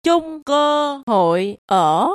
chung cơ hội ở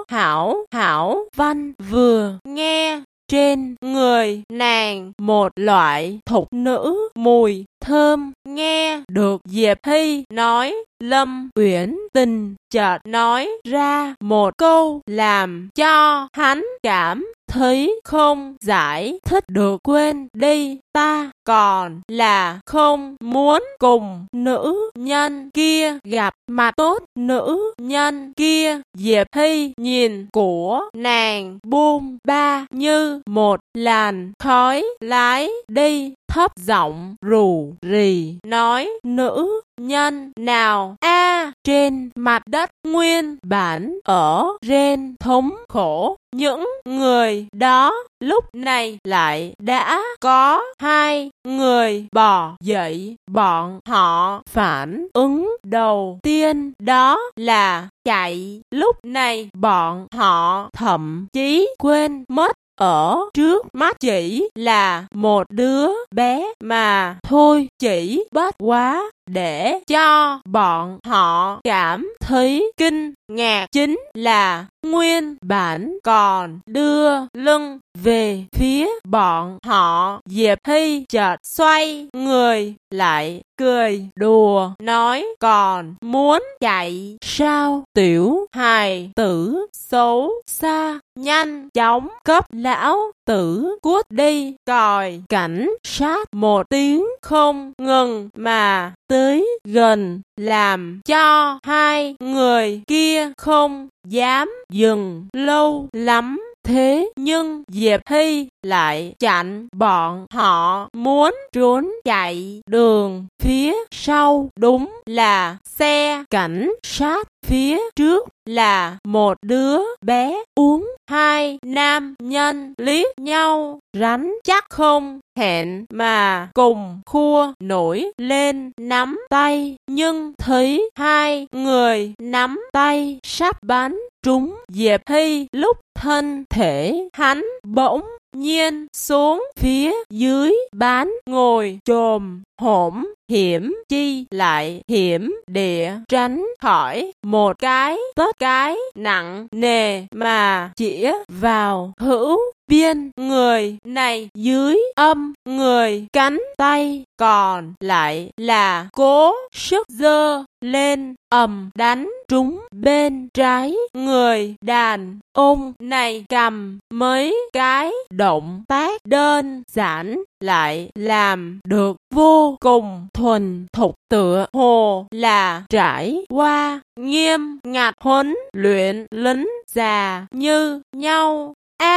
Hảo Văn vừa nghe trên người nàng một loại thục nữ mùi thơm. Nghe được Diệp Hy nói, Lâm Uyển Tình chợt nói ra một câu làm cho hắn cảm thấy không giải thích được. Quên đi, ta còn là không muốn cùng nữ nhân kia gặp mặt. Tốt, nữ nhân kia. Diệp Hy nhìn của nàng buông ba như một làn khói lái đi, thấp giọng rù rì nói, nữ nhân nào a? Trên mặt đất nguyên bản ở trên thống khổ những người đó lúc này lại đã có hai người bò dậy. Bọn họ phản ứng đầu tiên đó là chạy. Lúc này bọn họ thậm chí quên mất ở trước mắt chỉ là một đứa bé mà thôi. Chỉ bất quá để cho bọn họ cảm thấy kinh ngạc chính là nguyên bản còn đưa lưng về phía bọn họ, Diệp Hy chợt xoay người lại cười đùa nói, còn muốn chạy sao? Tiểu hài tử xấu xa, nhanh chóng cấp lão tử cút đi. Còi cảnh sát một tiếng không ngừng mà tới gần, làm cho hai người kia không dám dừng lâu lắm. Thế nhưng Diệp Hy lại chặn bọn họ muốn trốn chạy đường phía sau. Đúng là xe cảnh sát, phía trước là một đứa bé uống. Hai nam nhân liếc nhau, rắn chắc không hẹn mà cùng khua nổi lên nắm tay. Nhưng thấy hai người nắm tay sắp bắn trúng Diệp Hy lúc thân thể hắn bỗng nhiên xuống phía dưới, bán ngồi chồm hổm, hiểm chi lại hiểm địa tránh khỏi một cái tất cái nặng nề mà chĩa vào hữu biên người này. Dưới âm người cánh tay còn lại là cố sức giơ lên ầm đánh trúng bên trái người đàn ông này. Cầm mấy cái động tác đơn giản lại làm được vô cùng thuần thục, tựa hồ là trải qua nghiêm ngặt huấn luyện lính già như nhau.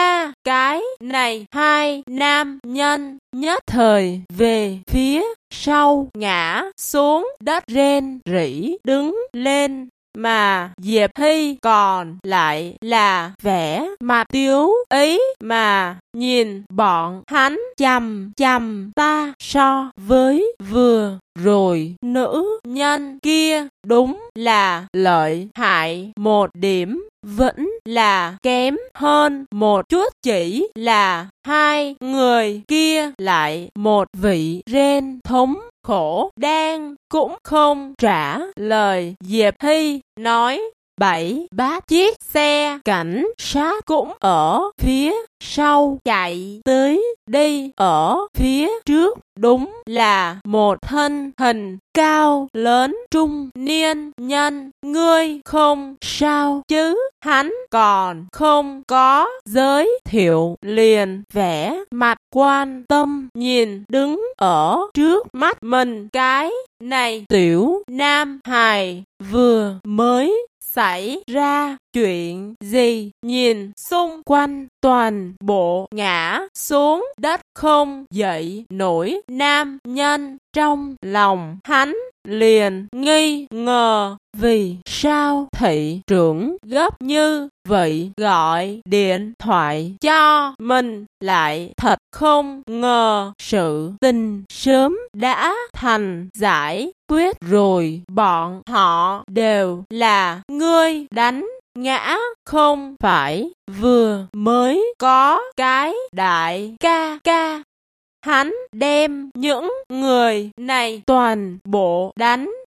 Cái này hai nam nhân nhất thời về phía sau ngã xuống đất rên rỉ đứng lên, mà Diệp Hy còn lại là vẻ mặt tiếu ý mà nhìn bọn hắn chằm chằm. Ta so với vừa rồi nữ nhân kia đúng là lợi hại một điểm, vẫn là kém hơn một chút. Chỉ là hai người kia lại một vị rên thống khổ đang cũng không trả lời. Diệp Hy nói, 7-8 chiếc xe cảnh sát cũng ở phía sau chạy tới đi. Ở phía trước đúng là một thân hình cao lớn trung niên nhân. Ngươi không sao chứ? Hắn còn không có giới thiệu, liền vẻ mặt quan tâm nhìn đứng ở trước mắt mình. Cái này tiểu nam hài vừa mới xảy ra chuyện gì? Nhìn xung quanh toàn bộ ngã xuống đất không dậy nổi nam nhân, trong lòng hắn liền nghi ngờ vì sao thị trưởng gấp như vậy gọi điện thoại cho mình. Lại thật không ngờ sự tình sớm đã thành giải quyết rồi. Bọn họ đều là ngươi đánh ngã, không phải vừa mới có cái đại ca ca. Hắn đem những người này toàn bộ đánh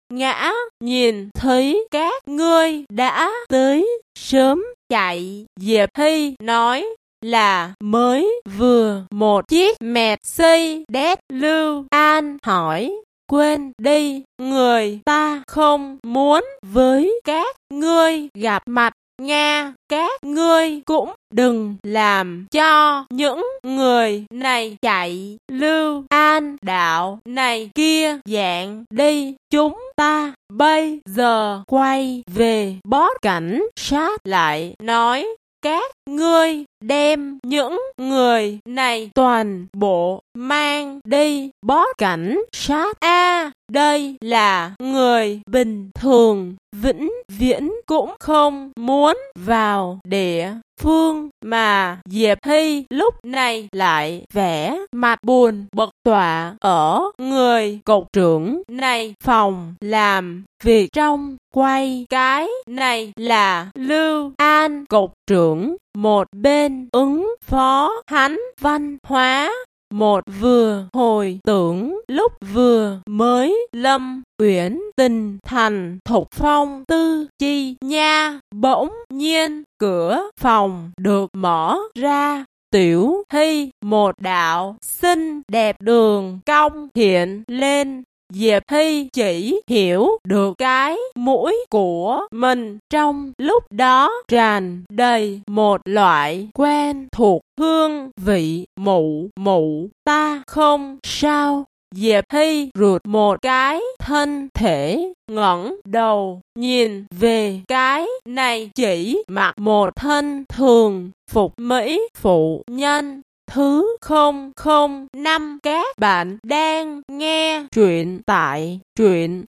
ngã nhìn thấy các ngươi đã tới sớm chạy. Diệp Hy nói là mới vừa một chiếc Mercedes. Lưu An hỏi, quên đi, người ta không muốn với các ngươi gặp mặt Nga, các ngươi cũng đừng làm cho những người này chạy. Lưu An đạo, này kia dạng đi, chúng ta bây giờ quay về boss. Cảnh sát lại nói, các ngươi đem những người này toàn bộ mang đi. Boss cảnh sát, đây là người bình thường, vĩnh viễn cũng không muốn vào địa phương mà. Diệp Hy lúc này lại vẻ mặt buồn bực, tọa ở người cục trưởng này phòng làm việc trong quay. Cái này là Lưu An cục trưởng, một bên ứng phó hắn văn hóa, một vừa hồi tưởng lúc vừa mới Lâm Uyển Tình thành Thục Phong Tư Chi nha. Bỗng nhiên cửa phòng được mở ra, Tiểu Hy một đạo xinh đẹp đường cong hiện lên. Diệp Hy chỉ hiểu được cái mũi của mình trong lúc đó tràn đầy một loại quen thuộc hương vị. Mụ mụ, ta không sao. Diệp Hy rụt một cái thân thể, ngẩng đầu nhìn về cái này chỉ mặc một thân thường phục Mỹ phụ nhân. Thứ 005. Các bạn đang nghe truyện tại truyện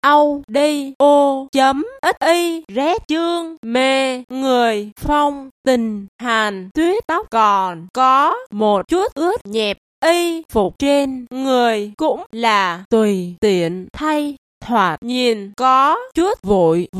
audio.xyz. Chương mê người phong tình. Hàn Tuyết tóc còn có một chút ướt nhẹp, y phục trên người cũng là tùy tiện thay, thoạt nhìn có chút vội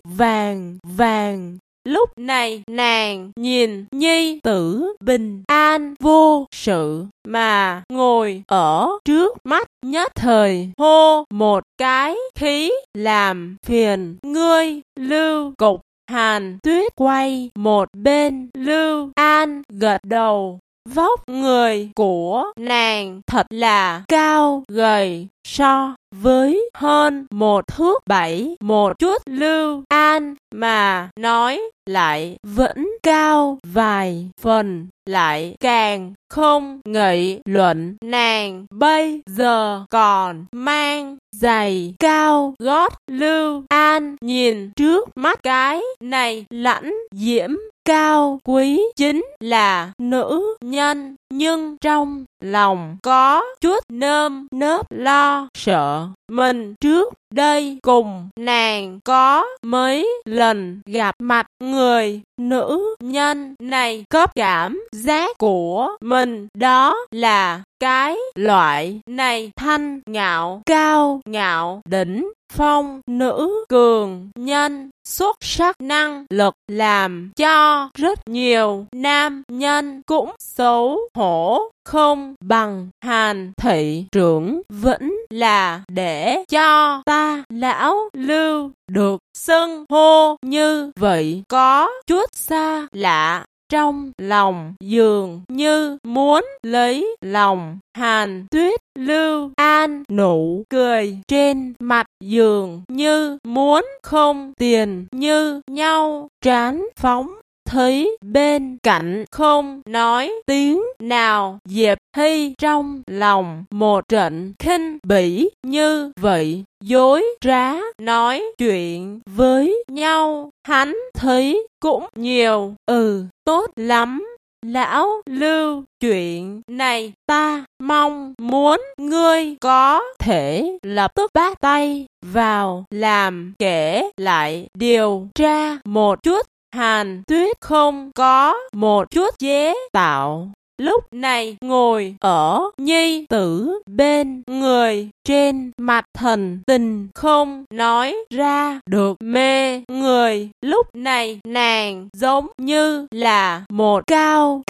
vàng. Lúc này nàng nhìn nhi tử bình an vô sự mà ngồi ở trước mắt, nhất thời hô một cái khí, làm phiền ngươi. Lưu cục. Hàn Tuyết quay một bên, Lưu An gật đầu. Vóc người của nàng thật là cao gầy, so với hơn 1 thước 7 một chút Lưu An mà nói lại vẫn cao vài phần, lại càng không nghị luận. Nàng bây giờ còn mang giày cao gót. Lưu An nhìn trước mắt cái này lãnh diễm cao quý chính là nữ nhân, nhưng trong lòng có chút nơm nớp lo sợ. Mình trước đây cùng nàng có mấy lần gặp mặt, người nữ nhân này cấp cảm giác của mình đó là cái loại này thanh ngạo, cao ngạo, đỉnh phong nữ cường nhân, xuất sắc năng lực, làm cho rất nhiều nam nhân cũng xấu hổ không bằng. Hàn thị trưởng vẫn là để cho ta lão Lưu được xưng hô như vậy có chút xa lạ, trong lòng dường như muốn lấy lòng. Hàn Tuyết. Lưu An nụ cười trên mặt dường như muốn không tiền như nhau, trán phóng. Thấy bên cạnh không nói tiếng nào, Diệp Hy trong lòng một trận khinh bỉ, như vậy dối trá nói chuyện với nhau hắn thấy cũng nhiều. Tốt lắm lão Lưu, chuyện này ta mong muốn ngươi có thể lập tức bắt tay vào làm, kể lại điều tra một chút. Hàn Tuyết không có một chút chế tạo, lúc này ngồi ở nhi tử bên người, trên mặt thần tình không nói ra được mê người. Lúc này nàng giống như là một cao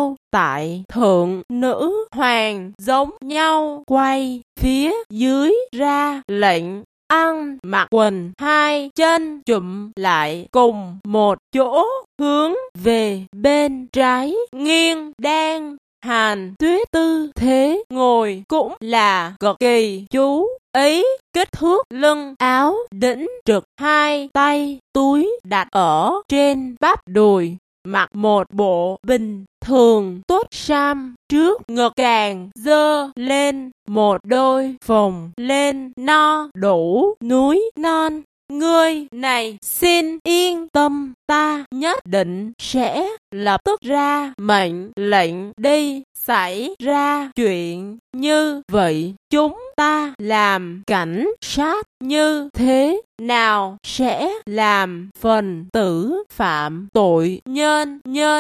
tại thượng nữ hoàng giống nhau, quay phía dưới ra lệnh, ăn mặc quần hai chân chụm lại cùng một chỗ, hướng về bên trái nghiêng. Đang Hàn Tuyết tư thế ngồi cũng là cực kỳ chú ý, kích thước lưng áo đĩnh trực, hai tay túi đặt ở trên bắp đùi, mặc một bộ bình thường tốt sam, trước ngực càng dơ lên một đôi phồng lên no đủ núi non. Ngươi này xin yên tâm, ta nhất định sẽ lập tức ra mệnh lệnh đi. Xảy ra chuyện như vậy, chúng ta làm cảnh sát như thế nào sẽ làm phần tử phạm tội nhân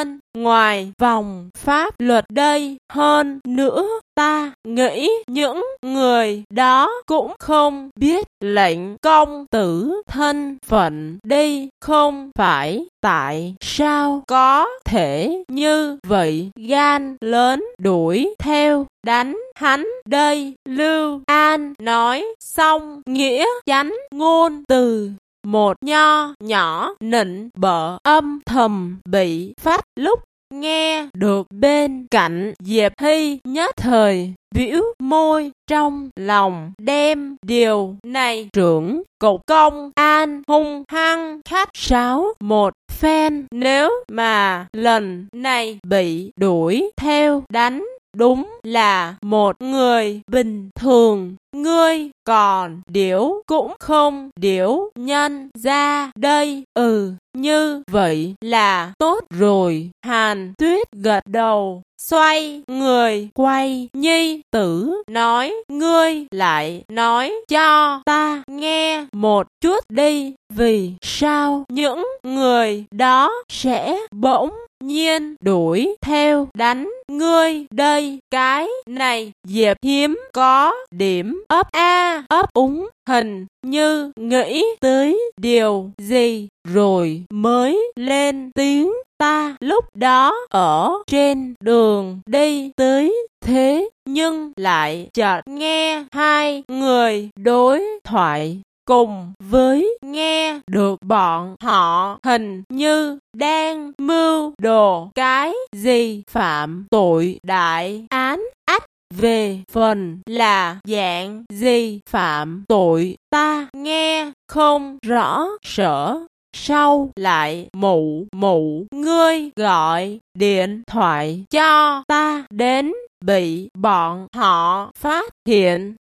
ngoài vòng pháp luật đây. Hơn nữa, ta nghĩ những người đó cũng không biết lệnh công tử thân phận đi, không phải tại sao có thể như vậy gan lớn đuổi theo đánh hắn đây. Lưu An nói xong, nghĩa chánh ngôn từ, một nho nhỏ nịnh bợ âm thầm bị phát. Lúc nghe được bên cạnh, Diệp Hy nhất thời bĩu môi, trong lòng đem điều này trưởng cục công an hung hăng khách sáo một phen. Nếu mà lần này bị đuổi theo đánh đúng là một người bình thường, ngươi còn điểu cũng không điểu nhân ra đây. Như vậy là tốt rồi. Hàn Tuyết gật đầu, xoay người quay nhi tử nói, ngươi lại nói cho ta nghe một chút đi, vì sao những người đó sẽ bỗng nhiên đuổi theo đánh ngươi đây. Cái này Diệp Hiếm có điểm ấp úng, hình như nghĩ tới điều gì rồi mới lên tiếng. Ta lúc đó ở trên đường đi tới, thế nhưng lại chợt nghe hai người đối thoại, cùng với nghe được bọn họ hình như đang mưu đồ cái gì phạm tội đại án. Về phần là dạng gì phạm tội ta nghe không rõ, sợ sau lại mụ ngươi gọi điện thoại cho ta đến bị bọn họ phát hiện.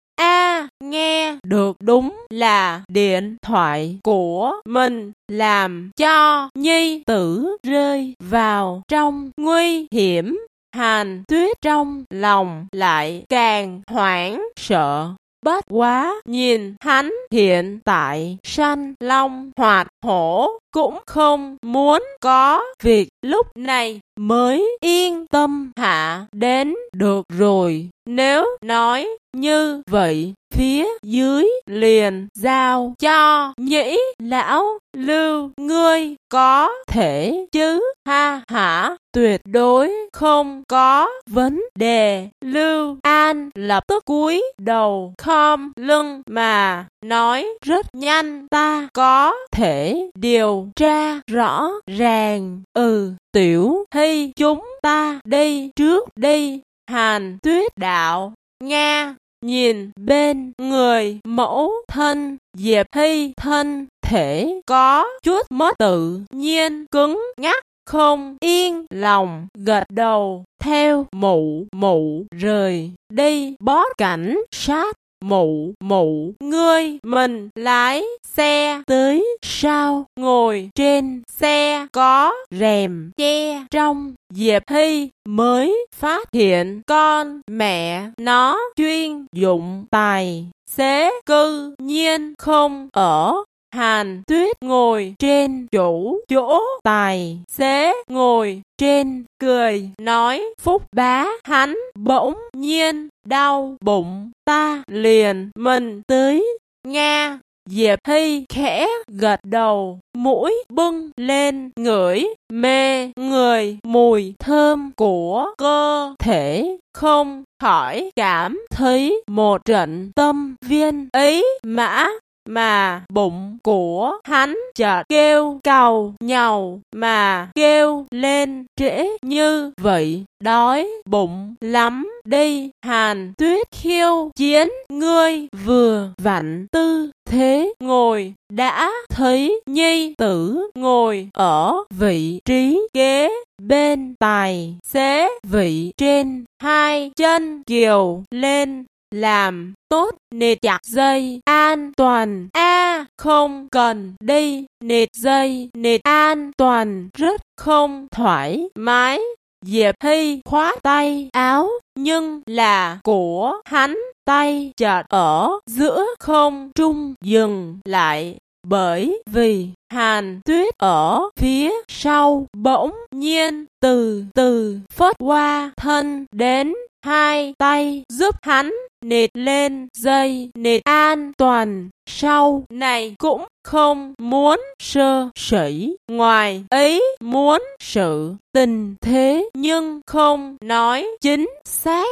Nghe được đúng là điện thoại của mình làm cho nhi tử rơi vào trong nguy hiểm. Hàn Tuyết trong lòng lại càng hoảng sợ. Bất quá nhìn hắn hiện tại sanh long hoạt hổ, cũng không muốn có việc, lúc này mới yên tâm hạ đến được rồi. Nếu nói như vậy, phía dưới liền giao cho Nhĩ lão Lưu ngươi có thể chứ? Ha hả, tuyệt đối không có vấn đề. Lưu An lập tức cúi đầu khom lưng mà nói, rất nhanh ta có thể điều tra rõ ràng. Tiểu Hy chúng ta đi trước đi. Hàn Tuyết đạo, Nga. Nhìn bên người mẫu thân, Diệp Hy thân thể có chút mất tự nhiên, cứng ngắc, không yên lòng gật đầu theo mụ rời đi. Bót cảnh sát, mụ ngươi mình lái xe tới sao? Ngồi trên xe có rèm che trong, Diệp Hy mới phát hiện con mẹ nó chuyên dụng tài xế cư nhiên không ở. Hàn Tuyết ngồi trên chỗ tài xế ngồi trên, cười nói, Phúc bá, hắn bỗng nhiên đau bụng, ta liền mình tới. Nga. Diệp Hy khẽ gật đầu, mũi bưng lên ngửi mê người mùi thơm của cơ thể, không khỏi cảm thấy một trận tâm viên ý mã. mà bụng của hắn chợt kêu cầu nhàu mà kêu lên trễ như vậy. Đói bụng lắm đi Hàn Tuyết khiêu chiến, ngươi vừa vặn tư thế ngồi đã thấy nhi tử ngồi ở vị trí kế bên tài xế vị trên, hai chân kiều lên làm tốt nịt chặt dây an toàn. Không cần đi nịt dây, nịt an toàn rất không thoải mái. Diệp Hy khoác tay áo nhưng là của hắn, tay chợt ở giữa không trung dừng lại, bởi vì Hàn Tuyết ở phía sau bỗng nhiên từ từ phất qua thân đến, hai tay giúp hắn nịt lên dây nịt an toàn. Sau này cũng không muốn sơ sẩy ngoài ý muốn sự tình thế nhưng không nói chính xác.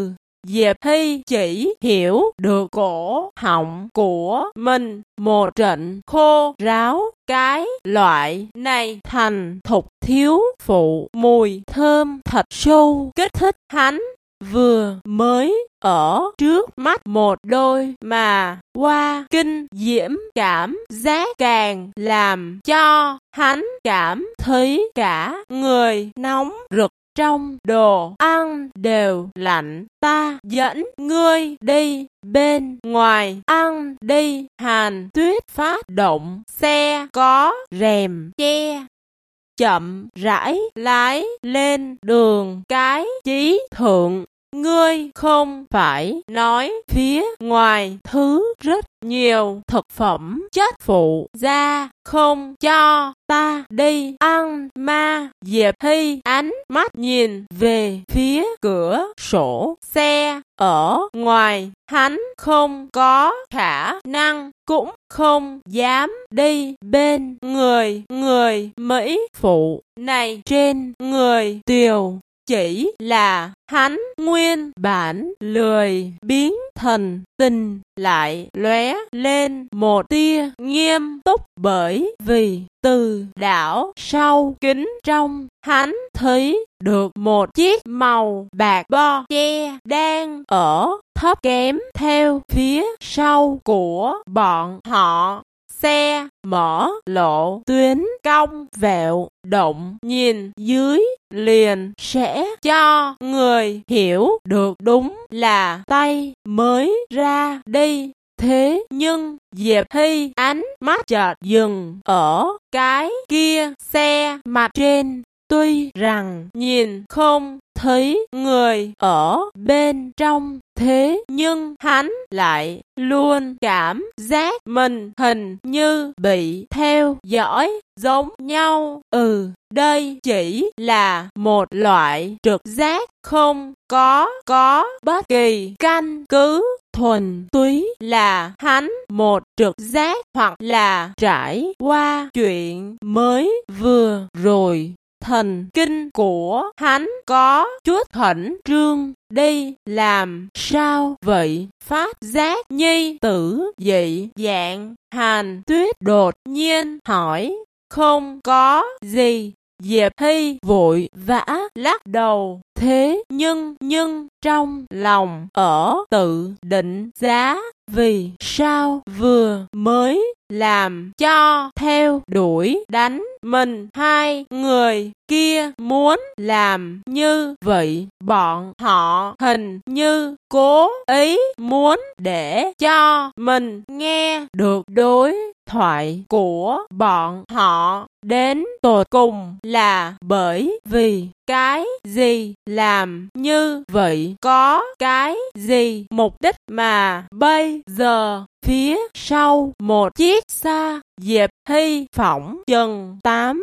Diệp Hy chỉ hiểu được cổ họng của mình một trận khô ráo, cái loại này thành thục thiếu phụ mùi thơm thật sâu kích thích hắn. Vừa mới ở trước mắt một đôi mà qua kinh diễm cảm giác càng làm cho hắn cảm thấy cả người nóng rực, trong đồ ăn đều lạnh. Ta dẫn ngươi đi bên ngoài ăn đi. Hàn Tuyết phát động xe có rèm che, chậm rãi lái lên đường cái chí thượng. Ngươi không phải nói phía ngoài thứ rất nhiều thực phẩm chất phụ ra không cho ta đi ăn ma? Diệp Hy ánh mắt nhìn về phía cửa sổ xe ở ngoài, hắn không có khả năng cũng không dám đi bên người Mỹ phụ này. Trên người Tiều chỉ là hắn nguyên bản lười biếng, thần tình lại lóe lên một tia nghiêm túc, bởi vì từ đảo sau kính trong hắn thấy được một chiếc màu bạc bo che đang ở thấp kém theo phía sau của bọn họ. Xe mở lộ tuyến cong vẹo, động nhìn dưới liền sẽ cho người hiểu được đúng là tay mới ra đi. Thế nhưng Diệp Hy ánh mắt chợt dừng ở cái kia xe mặt trên, tuy rằng nhìn không thấy người ở bên trong, thế nhưng hắn lại luôn cảm giác mình hình như bị theo dõi giống nhau. Đây chỉ là một loại trực giác, không có bất kỳ căn cứ, thuần túy là hắn một trực giác, hoặc là trải qua chuyện mới vừa rồi. Thần kinh của hắn có chút khẩn trương. Đi làm sao vậy? Phát giác nhi tử dị dạng, Hàn Tuyết đột nhiên hỏi. Không có gì. Diệp Hy vội vã lắc đầu. Thế nhưng trong lòng ở tự định giá, vì sao vừa mới làm cho theo đuổi đánh mình, hai người kia muốn làm như vậy. Bọn họ hình như cố ý muốn để cho mình nghe được đối thoại của bọn họ. Đến tột cùng là bởi vì cái gì? Làm như vậy có cái gì mục đích mà bây giờ phía sau một chiếc xa? Diệp Hy phỏng chừng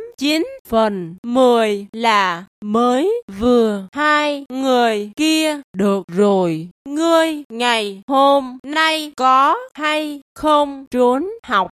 8-9 phần 10 là mới vừa hai người kia. Được rồi, ngươi ngày hôm nay có hay không trốn học